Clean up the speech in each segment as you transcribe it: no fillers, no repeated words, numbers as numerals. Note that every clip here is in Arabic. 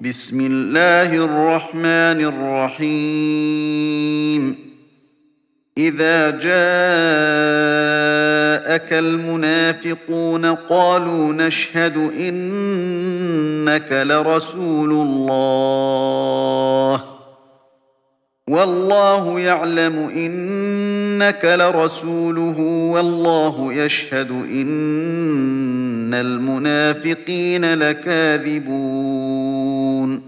بسم الله الرحمن الرحيم إذا جاءك المنافقون قالوا نشهد إنك لرسول الله والله يعلم إنك لرسوله والله يشهد إن المنافقين لكاذبون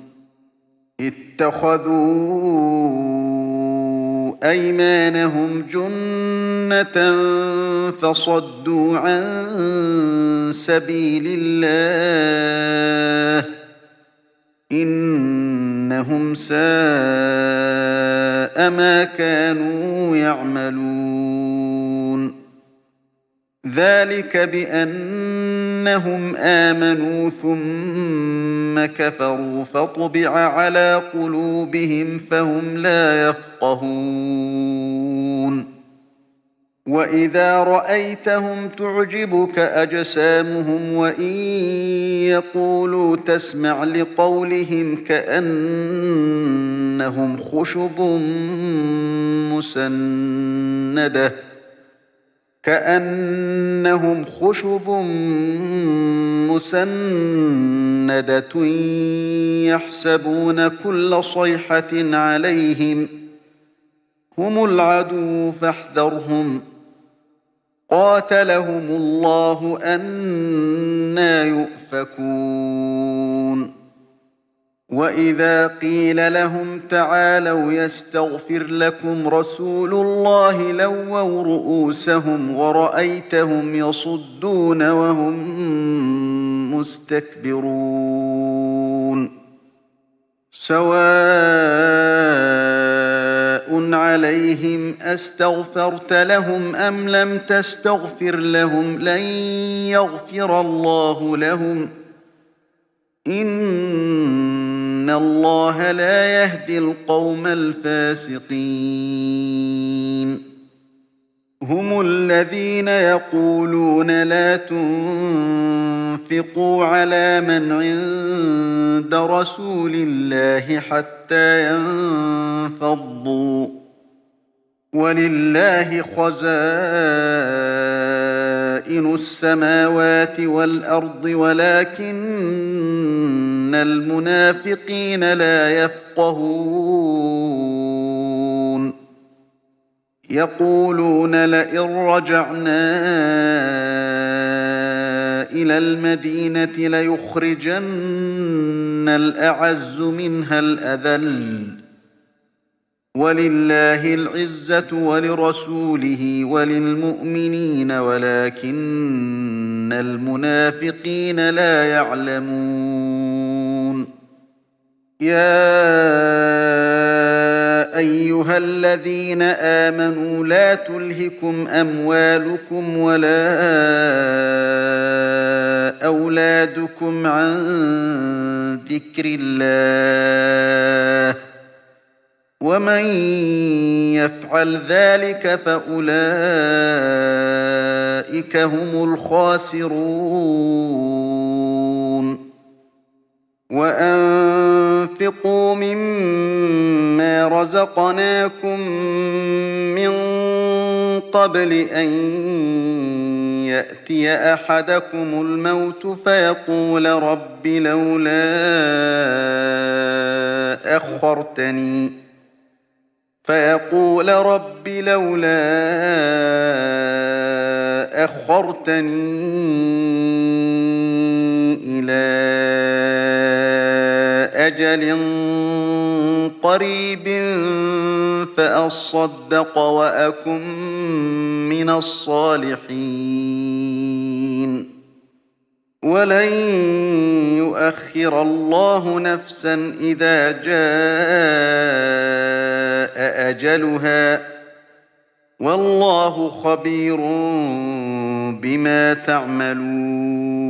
اتخذوا أيمانهم جنة فصدوا عن سبيل الله إنهم ساء ما كانوا يعملون ذلك بأنهم آمنوا ثم كفروا فطبع على قلوبهم فهم لا يفقهون وإذا رأيتهم تعجبك أجسامهم وإن يقولوا تسمع لقولهم كأنهم خشب مسندة يحسبون كل صيحة عليهم هم العدو فاحذرهم قاتلهم الله أنى يؤفكون وإذا قيل لهم تعالوا يستغفر لكم رسول الله لووا رؤوسهم ورأيتهم يصدون وهم مستكبرون سواء عليهم أستغفرت لهم أم لم تستغفر لهم لن يغفر الله لهم إن الله لا يهدي القوم الفاسقين هم الذين يقولون لا تنفقوا على من عند رسول الله حتى ينفضوا ولله خزائن السماوات والأرض ولكن المنافقين لا يفقهون يقولون لئن رجعنا إلى المدينة ليخرجن الأعز منها الأذل ولله العزة ولرسوله وللمؤمنين ولكن المنافقين لا يعلمون يا أيها الذين آمنوا لا تلهكم أموالكم ولا أولادكم عن ذكر الله ومن يفعل ذلك فأولئك هم الخاسرون وأنفقوا مما رزقناكم من قبل أن يأتي أحدكم الموت فيقول رب لولا أخرتني إلى أجل قريب فأصدق وأكن من الصالحين ولن يؤخر الله نفسا إذا جاء أجلها والله خبير بما تعملون